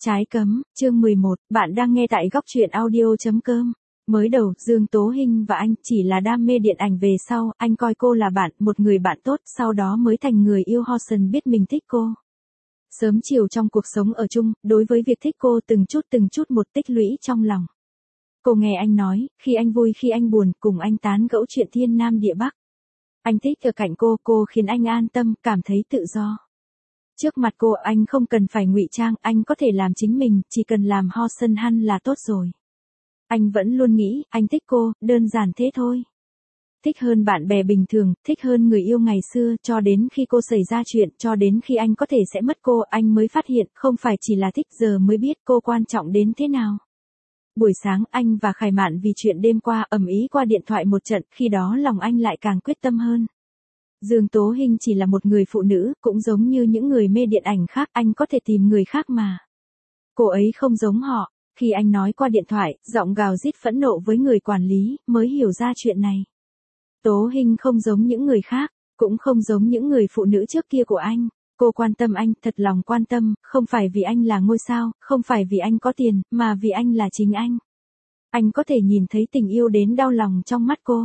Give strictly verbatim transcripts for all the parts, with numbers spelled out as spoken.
Trái cấm, chương mười một, bạn đang nghe tại góc truyện audio.com. Mới đầu, Dương Tố Hinh và anh chỉ là đam mê điện ảnh, về sau, anh coi cô là bạn, một người bạn tốt, sau đó mới thành người yêu. Hosen biết mình thích cô. Sớm chiều trong cuộc sống ở chung, đối với việc thích cô từng chút từng chút một tích lũy trong lòng. Cô nghe anh nói, khi anh vui khi anh buồn, cùng anh tán gẫu chuyện thiên nam địa bắc. Anh thích ở cạnh cô, cô khiến anh an tâm, cảm thấy tự do. Trước mặt cô anh không cần phải ngụy trang, anh có thể làm chính mình, chỉ cần làm Hosen Han là tốt rồi. Anh vẫn luôn nghĩ, anh thích cô, đơn giản thế thôi. Thích hơn bạn bè bình thường, thích hơn người yêu ngày xưa, cho đến khi cô xảy ra chuyện, cho đến khi anh có thể sẽ mất cô, anh mới phát hiện, không phải chỉ là thích, giờ mới biết cô quan trọng đến thế nào. Buổi sáng, anh và Khải Mạn vì chuyện đêm qua ầm ĩ qua điện thoại một trận, khi đó lòng anh lại càng quyết tâm hơn. Dương Tố Hinh chỉ là một người phụ nữ, cũng giống như những người mê điện ảnh khác, anh có thể tìm người khác mà. Cô ấy không giống họ. Khi anh nói qua điện thoại, giọng gào rít phẫn nộ với người quản lý, mới hiểu ra chuyện này. Tố Hinh không giống những người khác, cũng không giống những người phụ nữ trước kia của anh. Cô quan tâm anh, thật lòng quan tâm, không phải vì anh là ngôi sao, không phải vì anh có tiền, mà vì anh là chính anh. Anh có thể nhìn thấy tình yêu đến đau lòng trong mắt cô.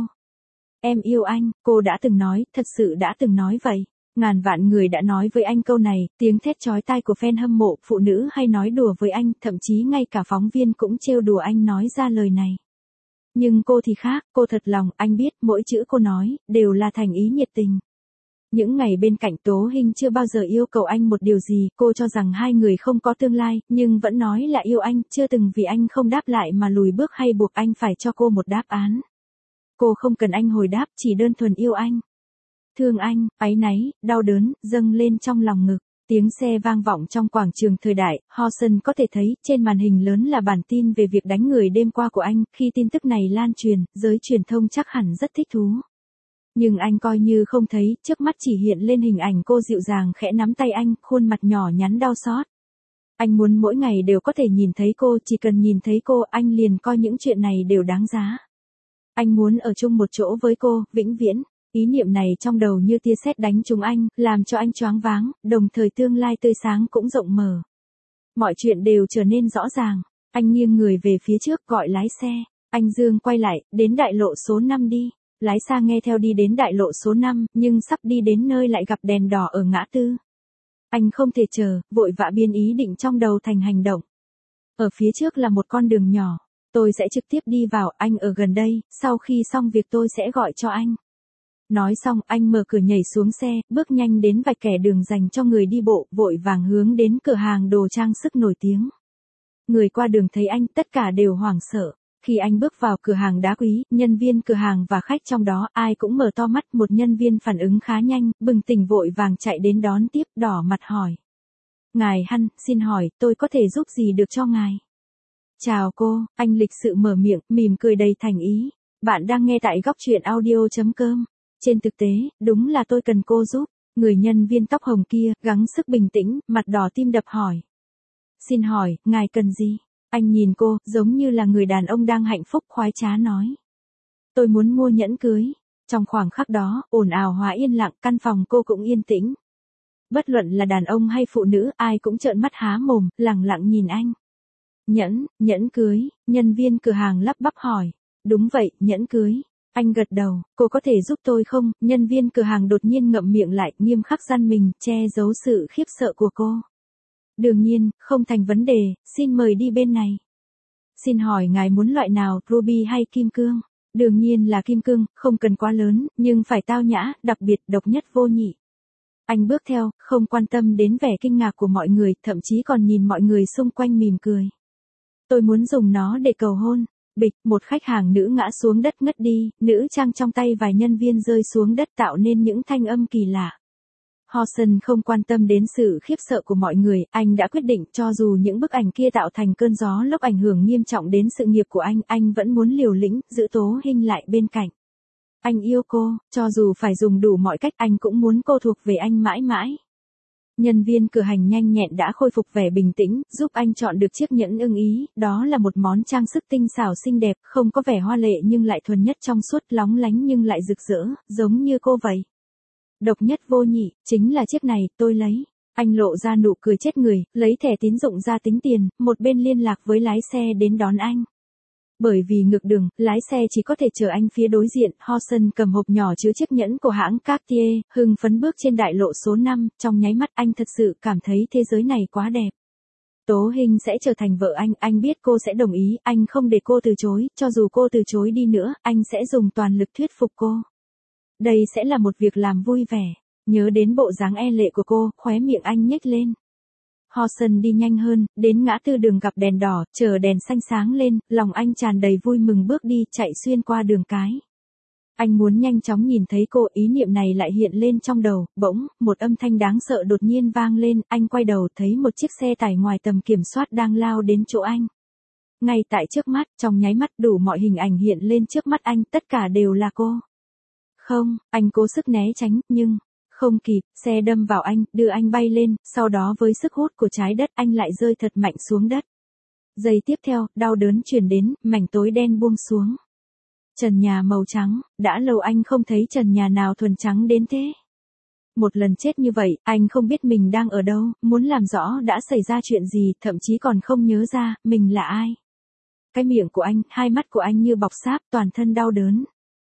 Em yêu anh, cô đã từng nói, thật sự đã từng nói vậy. Ngàn vạn người đã nói với anh câu này, tiếng thét chói tai của fan hâm mộ, phụ nữ hay nói đùa với anh, thậm chí ngay cả phóng viên cũng trêu đùa anh nói ra lời này. Nhưng cô thì khác, cô thật lòng, anh biết, mỗi chữ cô nói, đều là thành ý nhiệt tình. Những ngày bên cạnh Tố Hinh chưa bao giờ yêu cầu anh một điều gì, cô cho rằng hai người không có tương lai, nhưng vẫn nói là yêu anh, chưa từng vì anh không đáp lại mà lùi bước hay buộc anh phải cho cô một đáp án. Cô không cần anh hồi đáp, chỉ đơn thuần yêu anh. Thương anh, áy náy, đau đớn, dâng lên trong lòng ngực. Tiếng xe vang vọng trong quảng trường thời đại, Hosen có thể thấy, trên màn hình lớn là bản tin về việc đánh người đêm qua của anh, khi tin tức này lan truyền, giới truyền thông chắc hẳn rất thích thú. Nhưng anh coi như không thấy, trước mắt chỉ hiện lên hình ảnh cô dịu dàng khẽ nắm tay anh, khuôn mặt nhỏ nhắn đau xót. Anh muốn mỗi ngày đều có thể nhìn thấy cô, chỉ cần nhìn thấy cô, anh liền coi những chuyện này đều đáng giá. Anh muốn ở chung một chỗ với cô, vĩnh viễn. Ý niệm này trong đầu như tia sét đánh trúng anh, làm cho anh choáng váng, đồng thời tương lai tươi sáng cũng rộng mở. Mọi chuyện đều trở nên rõ ràng. Anh nghiêng người về phía trước gọi lái xe. Anh Dương quay lại, đến đại lộ số năm đi. Lái xa nghe theo đi đến đại lộ số năm, nhưng sắp đi đến nơi lại gặp đèn đỏ ở ngã tư. Anh không thể chờ, vội vã biến ý định trong đầu thành hành động. Ở phía trước là một con đường nhỏ. Tôi sẽ trực tiếp đi vào, anh ở gần đây, sau khi xong việc tôi sẽ gọi cho anh. Nói xong, anh mở cửa nhảy xuống xe, bước nhanh đến vạch kẻ đường dành cho người đi bộ, vội vàng hướng đến cửa hàng đồ trang sức nổi tiếng. Người qua đường thấy anh, tất cả đều hoảng sợ. Khi anh bước vào cửa hàng đá quý, nhân viên cửa hàng và khách trong đó, ai cũng mở to mắt, một nhân viên phản ứng khá nhanh, bừng tỉnh vội vàng chạy đến đón tiếp, đỏ mặt hỏi. Ngài Han, xin hỏi, tôi có thể giúp gì được cho ngài? Chào cô, anh lịch sự mở miệng, mỉm cười đầy thành ý. Bạn đang nghe tại góc truyện audio.com. Trên thực tế, đúng là tôi cần cô giúp. Người nhân viên tóc hồng kia, gắng sức bình tĩnh, mặt đỏ tim đập hỏi. Xin hỏi, ngài cần gì? Anh nhìn cô, giống như là người đàn ông đang hạnh phúc khoái trá nói. Tôi muốn mua nhẫn cưới. Trong khoảng khắc đó, ồn ào hóa yên lặng, căn phòng cô cũng yên tĩnh. Bất luận là đàn ông hay phụ nữ, ai cũng trợn mắt há mồm, lẳng lặng nhìn anh. Nhẫn, nhẫn cưới, nhân viên cửa hàng lắp bắp hỏi. Đúng vậy, nhẫn cưới. Anh gật đầu, cô có thể giúp tôi không? Nhân viên cửa hàng đột nhiên ngậm miệng lại, nghiêm khắc răn mình, che giấu sự khiếp sợ của cô. Đương nhiên, không thành vấn đề, xin mời đi bên này. Xin hỏi ngài muốn loại nào, ruby hay kim cương? Đương nhiên là kim cương, không cần quá lớn, nhưng phải tao nhã, đặc biệt, độc nhất vô nhị. Anh bước theo, không quan tâm đến vẻ kinh ngạc của mọi người, thậm chí còn nhìn mọi người xung quanh mỉm cười. Tôi muốn dùng nó để cầu hôn. Bịch, một khách hàng nữ ngã xuống đất ngất đi, nữ trang trong tay vài nhân viên rơi xuống đất tạo nên những thanh âm kỳ lạ. Hosen không quan tâm đến sự khiếp sợ của mọi người, anh đã quyết định cho dù những bức ảnh kia tạo thành cơn gió lốc ảnh hưởng nghiêm trọng đến sự nghiệp của anh, anh vẫn muốn liều lĩnh, giữ Tố Hinh lại bên cạnh. Anh yêu cô, cho dù phải dùng đủ mọi cách anh cũng muốn cô thuộc về anh mãi mãi. Nhân viên cửa hàng nhanh nhẹn đã khôi phục vẻ bình tĩnh, giúp anh chọn được chiếc nhẫn ưng ý, đó là một món trang sức tinh xảo xinh đẹp, không có vẻ hoa lệ nhưng lại thuần nhất trong suốt, lóng lánh nhưng lại rực rỡ, giống như cô vậy. Độc nhất vô nhị, chính là chiếc này, tôi lấy. Anh lộ ra nụ cười chết người, lấy thẻ tín dụng ra tính tiền, một bên liên lạc với lái xe đến đón anh. Bởi vì ngược đường, lái xe chỉ có thể chờ anh phía đối diện, Horson cầm hộp nhỏ chứa chiếc nhẫn của hãng Cartier, hưng phấn bước trên đại lộ số năm, trong nháy mắt anh thật sự cảm thấy thế giới này quá đẹp. Tố Hinh sẽ trở thành vợ anh, anh biết cô sẽ đồng ý, anh không để cô từ chối, cho dù cô từ chối đi nữa, anh sẽ dùng toàn lực thuyết phục cô. Đây sẽ là một việc làm vui vẻ. Nhớ đến bộ dáng e lệ của cô, khóe miệng anh nhếch lên. Horson đi nhanh hơn, đến ngã tư đường gặp đèn đỏ, chờ đèn xanh sáng lên, lòng anh tràn đầy vui mừng bước đi, chạy xuyên qua đường cái. Anh muốn nhanh chóng nhìn thấy cô, ý niệm này lại hiện lên trong đầu, bỗng, một âm thanh đáng sợ đột nhiên vang lên, anh quay đầu thấy một chiếc xe tải ngoài tầm kiểm soát đang lao đến chỗ anh. Ngay tại trước mắt, trong nháy mắt đủ mọi hình ảnh hiện lên trước mắt anh, tất cả đều là cô. Không, anh cố sức né tránh, nhưng... Không kịp, xe đâm vào anh, đưa anh bay lên, sau đó với sức hút của trái đất anh lại rơi thật mạnh xuống đất. Giây tiếp theo, đau đớn truyền đến, mảnh tối đen buông xuống. Trần nhà màu trắng, đã lâu anh không thấy trần nhà nào thuần trắng đến thế. Một lần chết như vậy, anh không biết mình đang ở đâu, muốn làm rõ đã xảy ra chuyện gì, thậm chí còn không nhớ ra, mình là ai. Cái miệng của anh, hai mắt của anh như bọc xáp, toàn thân đau đớn.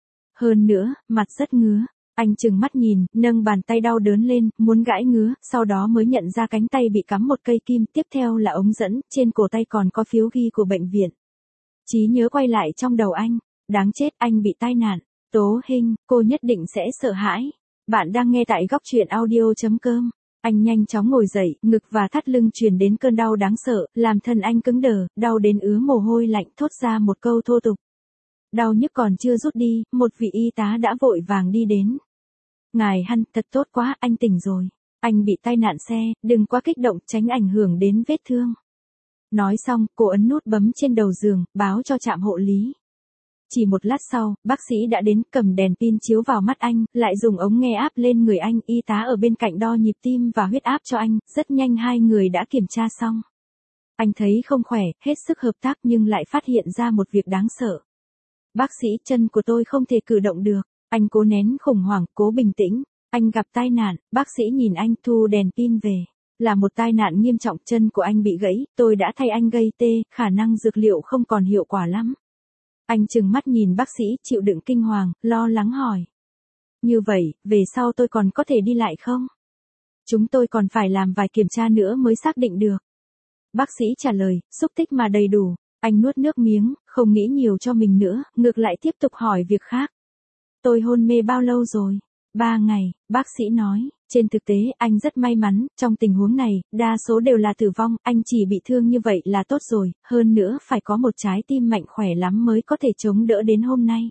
Hơn nữa, mặt rất ngứa. Anh chừng mắt nhìn, nâng bàn tay đau đớn lên, muốn gãi ngứa, sau đó mới nhận ra cánh tay bị cắm một cây kim, tiếp theo là ống dẫn, trên cổ tay còn có phiếu ghi của bệnh viện. Trí nhớ quay lại trong đầu anh, đáng chết, anh bị tai nạn. Tố Hinh, cô nhất định sẽ sợ hãi. Bạn đang nghe tại góc truyện audio chấm com. Anh nhanh chóng ngồi dậy, ngực và thắt lưng truyền đến cơn đau đáng sợ, làm thân anh cứng đờ, đau đến ứa mồ hôi lạnh, thốt ra một câu thô tục. Đau nhức còn chưa rút đi, một vị y tá đã vội vàng đi đến. Ngài Hăn, thật tốt quá, anh tỉnh rồi. Anh bị tai nạn xe, đừng quá kích động, tránh ảnh hưởng đến vết thương. Nói xong, cô ấn nút bấm trên đầu giường, báo cho trạm hộ lý. Chỉ một lát sau, bác sĩ đã đến, cầm đèn pin chiếu vào mắt anh, lại dùng ống nghe áp lên người anh, y tá ở bên cạnh đo nhịp tim và huyết áp cho anh, rất nhanh hai người đã kiểm tra xong. Anh thấy không khỏe, hết sức hợp tác nhưng lại phát hiện ra một việc đáng sợ. Bác sĩ, chân của tôi không thể cử động được. Anh cố nén khủng hoảng, cố bình tĩnh. Anh gặp tai nạn, bác sĩ nhìn anh thu đèn pin về. Là một tai nạn nghiêm trọng, chân của anh bị gãy, tôi đã thay anh gây tê, khả năng dược liệu không còn hiệu quả lắm. Anh trừng mắt nhìn bác sĩ, chịu đựng kinh hoàng, lo lắng hỏi. Như vậy, về sau tôi còn có thể đi lại không? Chúng tôi còn phải làm vài kiểm tra nữa mới xác định được. Bác sĩ trả lời, xúc tích mà đầy đủ. Anh nuốt nước miếng, không nghĩ nhiều cho mình nữa, ngược lại tiếp tục hỏi việc khác. Tôi hôn mê bao lâu rồi? Ba ngày, bác sĩ nói. Trên thực tế, anh rất may mắn, trong tình huống này, đa số đều là tử vong, anh chỉ bị thương như vậy là tốt rồi, hơn nữa phải có một trái tim mạnh khỏe lắm mới có thể chống đỡ đến hôm nay.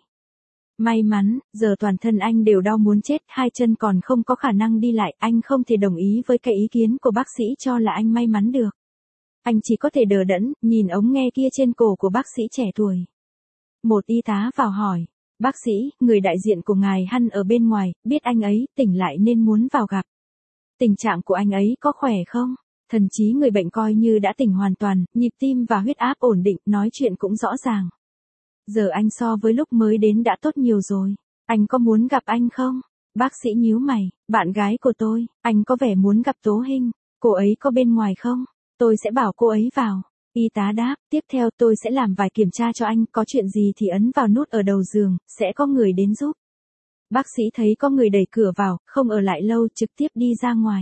May mắn, giờ toàn thân anh đều đau muốn chết, hai chân còn không có khả năng đi lại, anh không thể đồng ý với cái ý kiến của bác sĩ cho là anh may mắn được. Anh chỉ có thể đờ đẫn, nhìn ống nghe kia trên cổ của bác sĩ trẻ tuổi. Một y tá vào hỏi. Bác sĩ, người đại diện của ngài Hăn ở bên ngoài, biết anh ấy tỉnh lại nên muốn vào gặp. Tình trạng của anh ấy có khỏe không? Thần trí người bệnh coi như đã tỉnh hoàn toàn, nhịp tim và huyết áp ổn định, nói chuyện cũng rõ ràng. Giờ anh so với lúc mới đến đã tốt nhiều rồi. Anh có muốn gặp anh không? Bác sĩ nhíu mày, bạn gái của tôi, anh có vẻ muốn gặp Tố Hinh. Cô ấy có bên ngoài không? Tôi sẽ bảo cô ấy vào. Y tá đáp, tiếp theo tôi sẽ làm vài kiểm tra cho anh, có chuyện gì thì ấn vào nút ở đầu giường, sẽ có người đến giúp. Bác sĩ thấy có người đẩy cửa vào, không ở lại lâu, trực tiếp đi ra ngoài.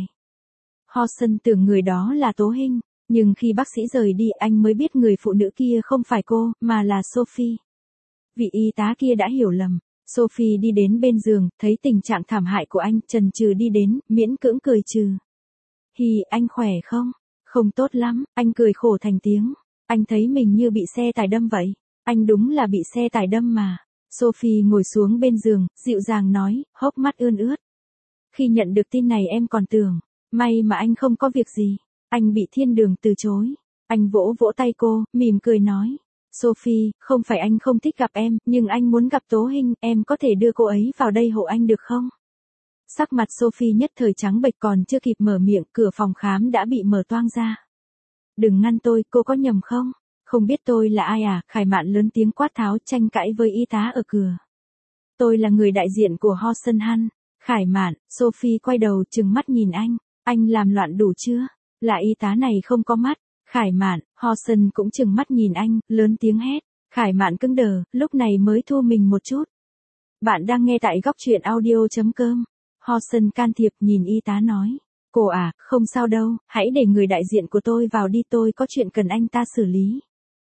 Horson tưởng người đó là Tố Hinh, nhưng khi bác sĩ rời đi anh mới biết người phụ nữ kia không phải cô, mà là Sophie. Vị y tá kia đã hiểu lầm. Sophie đi đến bên giường, thấy tình trạng thảm hại của anh, chần chừ đi đến, miễn cưỡng cười trừ. Hi, anh khỏe không? Không tốt lắm, anh cười khổ thành tiếng. Anh thấy mình như bị xe tải đâm vậy. Anh đúng là bị xe tải đâm mà. Sophie ngồi xuống bên giường, dịu dàng nói, hốc mắt ươn ướt. Khi nhận được tin này em còn tưởng, may mà anh không có việc gì. Anh bị thiên đường từ chối. Anh vỗ vỗ tay cô, mỉm cười nói. Sophie, không phải anh không thích gặp em, nhưng anh muốn gặp Tố Hinh, em có thể đưa cô ấy vào đây hộ anh được không? Sắc mặt Sophie nhất thời trắng bệch, còn chưa kịp mở miệng, cửa phòng khám đã bị mở toang ra. Đừng ngăn tôi, cô có nhầm không? Không biết tôi là ai à? Khải Mạn lớn tiếng quát tháo, tranh cãi với y tá ở cửa. Tôi là người đại diện của Horson Hăn. Khải Mạn, Sophie quay đầu trừng mắt nhìn anh. Anh làm loạn đủ chưa? Là y tá này không có mắt. Khải Mạn, Horson cũng trừng mắt nhìn anh, lớn tiếng hét. Khải Mạn cứng đờ, lúc này mới thu mình một chút. Bạn đang nghe tại góc truyện audio.com. Horson can thiệp nhìn y tá nói. Cô à, không sao đâu, hãy để người đại diện của tôi vào đi, tôi có chuyện cần anh ta xử lý.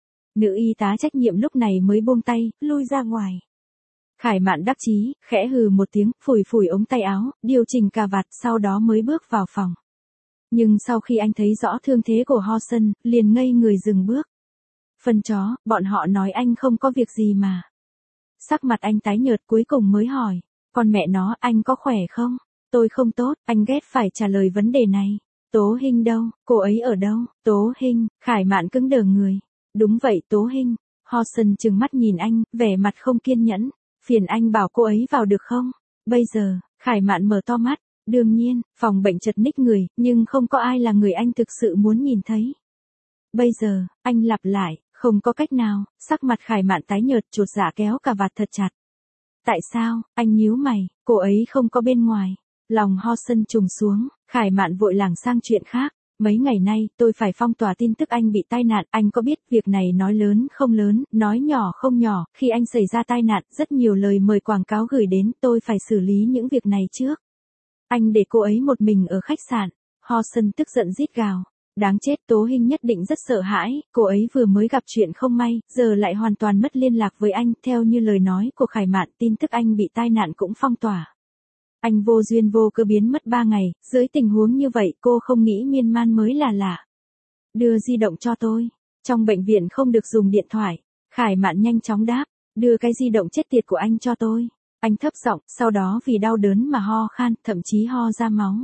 Nữ y tá trách nhiệm lúc này mới buông tay, lui ra ngoài. Khải Mạn đắc chí, khẽ hừ một tiếng, phủi phủi ống tay áo, điều chỉnh cà vạt, sau đó mới bước vào phòng. Nhưng sau khi anh thấy rõ thương thế của Horson, liền ngây người dừng bước. Phân chó, bọn họ nói anh không có việc gì mà. Sắc mặt anh tái nhợt cuối cùng mới hỏi. Con mẹ nó, anh có khỏe không? Tôi không tốt, anh ghét phải trả lời vấn đề này. Tố Hinh đâu, cô ấy ở đâu? Tố Hinh, Khải Mạn cứng đờ người. Đúng vậy Tố Hinh. Horson trừng mắt nhìn anh, vẻ mặt không kiên nhẫn. Phiền anh bảo cô ấy vào được không? Bây giờ, Khải Mạn mở to mắt. Đương nhiên, phòng bệnh chật ních người, nhưng không có ai là người anh thực sự muốn nhìn thấy. Bây giờ, anh lặp lại, không có cách nào, sắc mặt Khải Mạn tái nhợt, chột dạ kéo cà vạt thật chặt. Tại sao? Anh nhíu mày, cô ấy không có bên ngoài. Lòng Horson trùng xuống, Khải Mạn vội lảng sang chuyện khác. Mấy ngày nay, tôi phải phong tỏa tin tức anh bị tai nạn, anh có biết việc này nói lớn không lớn, nói nhỏ không nhỏ, khi anh xảy ra tai nạn, rất nhiều lời mời quảng cáo gửi đến, tôi phải xử lý những việc này trước. Anh để cô ấy một mình ở khách sạn. Horson tức giận rít gào. Đáng chết, Tố Hinh nhất định rất sợ hãi, cô ấy vừa mới gặp chuyện không may, giờ lại hoàn toàn mất liên lạc với anh, theo như lời nói của Khải Mạn, tin tức anh bị tai nạn cũng phong tỏa. Anh vô duyên vô cớ biến mất ba ngày, dưới tình huống như vậy cô không nghĩ miên man mới là lạ. Đưa di động cho tôi. Trong bệnh viện không được dùng điện thoại. Khải Mạn nhanh chóng đáp. Đưa cái di động chết tiệt của anh cho tôi. Anh thấp giọng, sau đó vì đau đớn mà ho khan, thậm chí ho ra máu.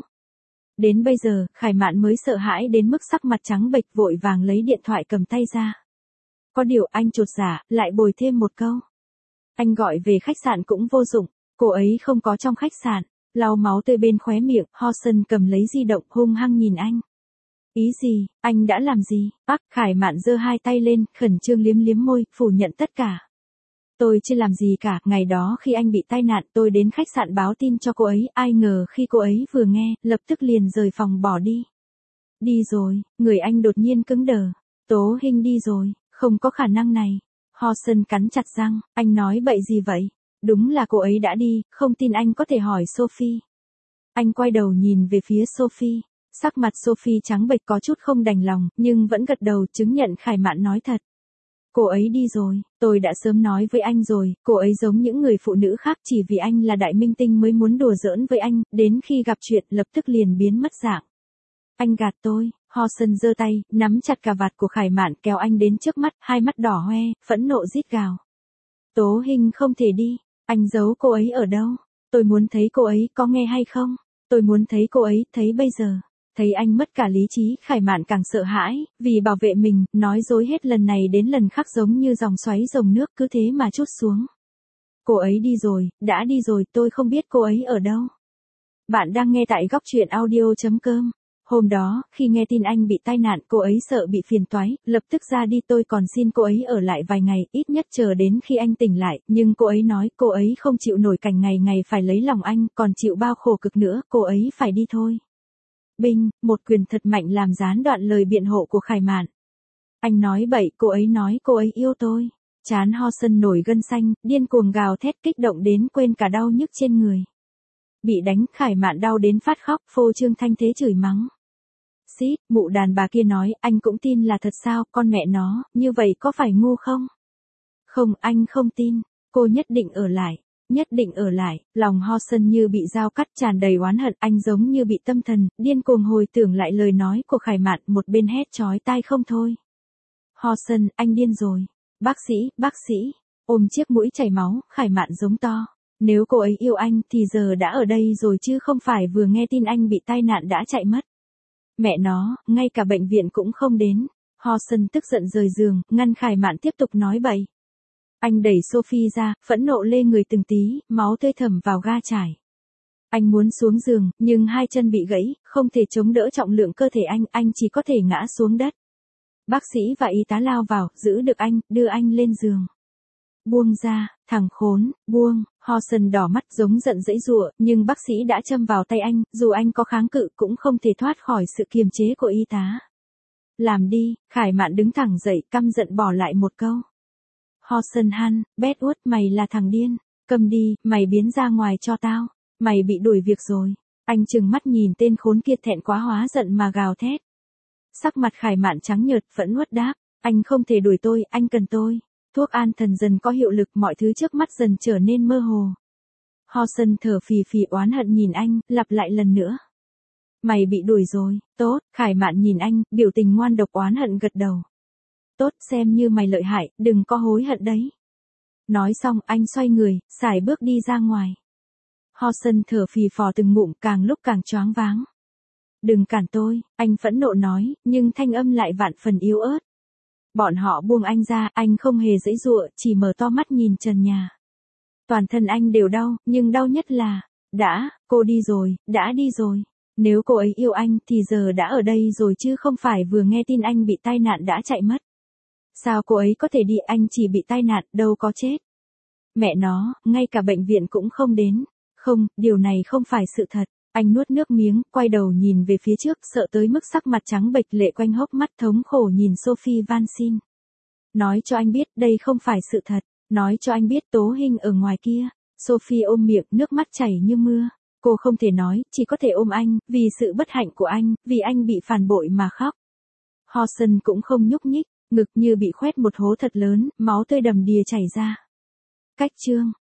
Đến bây giờ, Khải Mạn mới sợ hãi đến mức sắc mặt trắng bệch, vội vàng lấy điện thoại cầm tay ra. Có điều anh chột dạ, lại bồi thêm một câu. Anh gọi về khách sạn cũng vô dụng, cô ấy không có trong khách sạn. Lau máu tươi bên khóe miệng, Horson cầm lấy di động hung hăng nhìn anh. Ý gì, anh đã làm gì? Bác Khải Mạn giơ hai tay lên, khẩn trương liếm liếm môi, phủ nhận tất cả. Tôi chưa làm gì cả, ngày đó khi anh bị tai nạn tôi đến khách sạn báo tin cho cô ấy, ai ngờ khi cô ấy vừa nghe, lập tức liền rời phòng bỏ đi. Đi rồi, người anh đột nhiên cứng đờ. Tố Hinh đi rồi, không có khả năng này. Horson cắn chặt răng, anh nói bậy gì vậy? Đúng là cô ấy đã đi, không tin anh có thể hỏi Sophie. Anh quay đầu nhìn về phía Sophie. Sắc mặt Sophie trắng bệch có chút không đành lòng, nhưng vẫn gật đầu chứng nhận Khải Mạn nói thật. Cô ấy đi rồi, tôi đã sớm nói với anh rồi, cô ấy giống những người phụ nữ khác, chỉ vì anh là đại minh tinh mới muốn đùa giỡn với anh, đến khi gặp chuyện lập tức liền biến mất dạng. Anh gạt tôi. Horson giơ tay, nắm chặt cà vạt của Khải Mạn, kéo anh đến trước mắt, hai mắt đỏ hoe, phẫn nộ rít gào. Tố Hinh không thể đi, anh giấu cô ấy ở đâu? Tôi muốn thấy cô ấy, có nghe hay không? Tôi muốn thấy cô ấy, thấy bây giờ. Thấy anh mất cả lý trí, Khải Mạn càng sợ hãi, vì bảo vệ mình, nói dối hết lần này đến lần khác giống như dòng xoáy dòng nước cứ thế mà trút xuống. Cô ấy đi rồi, đã đi rồi, tôi không biết cô ấy ở đâu. Bạn đang nghe tại góc truyện audio.com. Hôm đó, khi nghe tin anh bị tai nạn, cô ấy sợ bị phiền toái, lập tức ra đi, tôi còn xin cô ấy ở lại vài ngày, ít nhất chờ đến khi anh tỉnh lại, nhưng cô ấy nói cô ấy không chịu nổi cảnh ngày ngày phải lấy lòng anh, còn chịu bao khổ cực nữa, cô ấy phải đi thôi. Binh, một quyền thật mạnh làm gián đoạn lời biện hộ của Khải Mạn. Anh nói bậy, cô ấy nói cô ấy yêu tôi. Trán Horson nổi gân xanh, điên cuồng gào thét kích động đến quên cả đau nhức trên người. Bị đánh, Khải Mạn đau đến phát khóc, phô trương thanh thế chửi mắng. Xít, mụ đàn bà kia nói, anh cũng tin là thật sao, con mẹ nó, như vậy có phải ngu không? Không, anh không tin, cô nhất định ở lại, nhất định ở lại, lòng Horson như bị dao cắt tràn đầy oán hận, anh giống như bị tâm thần, điên cuồng hồi tưởng lại lời nói của Khải Mạn, một bên hét chói tai không thôi. Horson, anh điên rồi, bác sĩ, bác sĩ, ôm chiếc mũi chảy máu, Khải Mạn giống to. Nếu cô ấy yêu anh thì giờ đã ở đây rồi chứ không phải vừa nghe tin anh bị tai nạn đã chạy mất. Mẹ nó, ngay cả bệnh viện cũng không đến. Horson tức giận rời giường, ngăn Khải Mạn tiếp tục nói bậy. Anh đẩy Sophie ra, phẫn nộ lê người từng tí, máu tươi thẩm vào ga trải. Anh muốn xuống giường, nhưng hai chân bị gãy, không thể chống đỡ trọng lượng cơ thể anh, anh chỉ có thể ngã xuống đất. Bác sĩ và y tá lao vào, giữ được anh, đưa anh lên giường. Buông ra, thằng khốn, buông, Horson đỏ mắt giống giận dãy giụa, nhưng bác sĩ đã châm vào tay anh, dù anh có kháng cự cũng không thể thoát khỏi sự kiềm chế của y tá. Làm đi, Khải Mạn đứng thẳng dậy, căm giận bỏ lại một câu. Horson Han, Bedwood, mày là thằng điên, cầm đi, mày biến ra ngoài cho tao, mày bị đuổi việc rồi. Anh trừng mắt nhìn tên khốn kia thẹn quá hóa giận mà gào thét. Sắc mặt Khải Mạn trắng nhợt, phẫn uất đáp, anh không thể đuổi tôi, anh cần tôi. Thuốc an thần dần có hiệu lực, mọi thứ trước mắt dần trở nên mơ hồ. Horson thở phì phì oán hận nhìn anh, lặp lại lần nữa. Mày bị đuổi rồi, tốt, Khải Mạn nhìn anh, biểu tình ngoan độc oán hận gật đầu. Tốt, xem như mày lợi hại, đừng có hối hận đấy. Nói xong, anh xoay người, sải bước đi ra ngoài. Horson thở phì phò từng ngụm, càng lúc càng choáng váng. Đừng cản tôi, anh phẫn nộ nói, nhưng thanh âm lại vạn phần yếu ớt. Bọn họ buông anh ra, anh không hề giãy giụa, chỉ mở to mắt nhìn trần nhà. Toàn thân anh đều đau, nhưng đau nhất là, đã, cô đi rồi, đã đi rồi. Nếu cô ấy yêu anh thì giờ đã ở đây rồi chứ không phải vừa nghe tin anh bị tai nạn đã chạy mất. Sao cô ấy có thể đi, anh chỉ bị tai nạn, đâu có chết. Mẹ nó, ngay cả bệnh viện cũng không đến. Không, điều này không phải sự thật. Anh nuốt nước miếng, quay đầu nhìn về phía trước, sợ tới mức sắc mặt trắng bệch, lệ quanh hốc mắt, thống khổ nhìn Sophie van Sin. Nói cho anh biết đây không phải sự thật. Nói cho anh biết Tố Hinh ở ngoài kia. Sophie ôm miệng, nước mắt chảy như mưa. Cô không thể nói, chỉ có thể ôm anh, vì sự bất hạnh của anh, vì anh bị phản bội mà khóc. Horson cũng không nhúc nhích, ngực như bị khoét một hố thật lớn, máu tươi đầm đìa chảy ra. Cách chương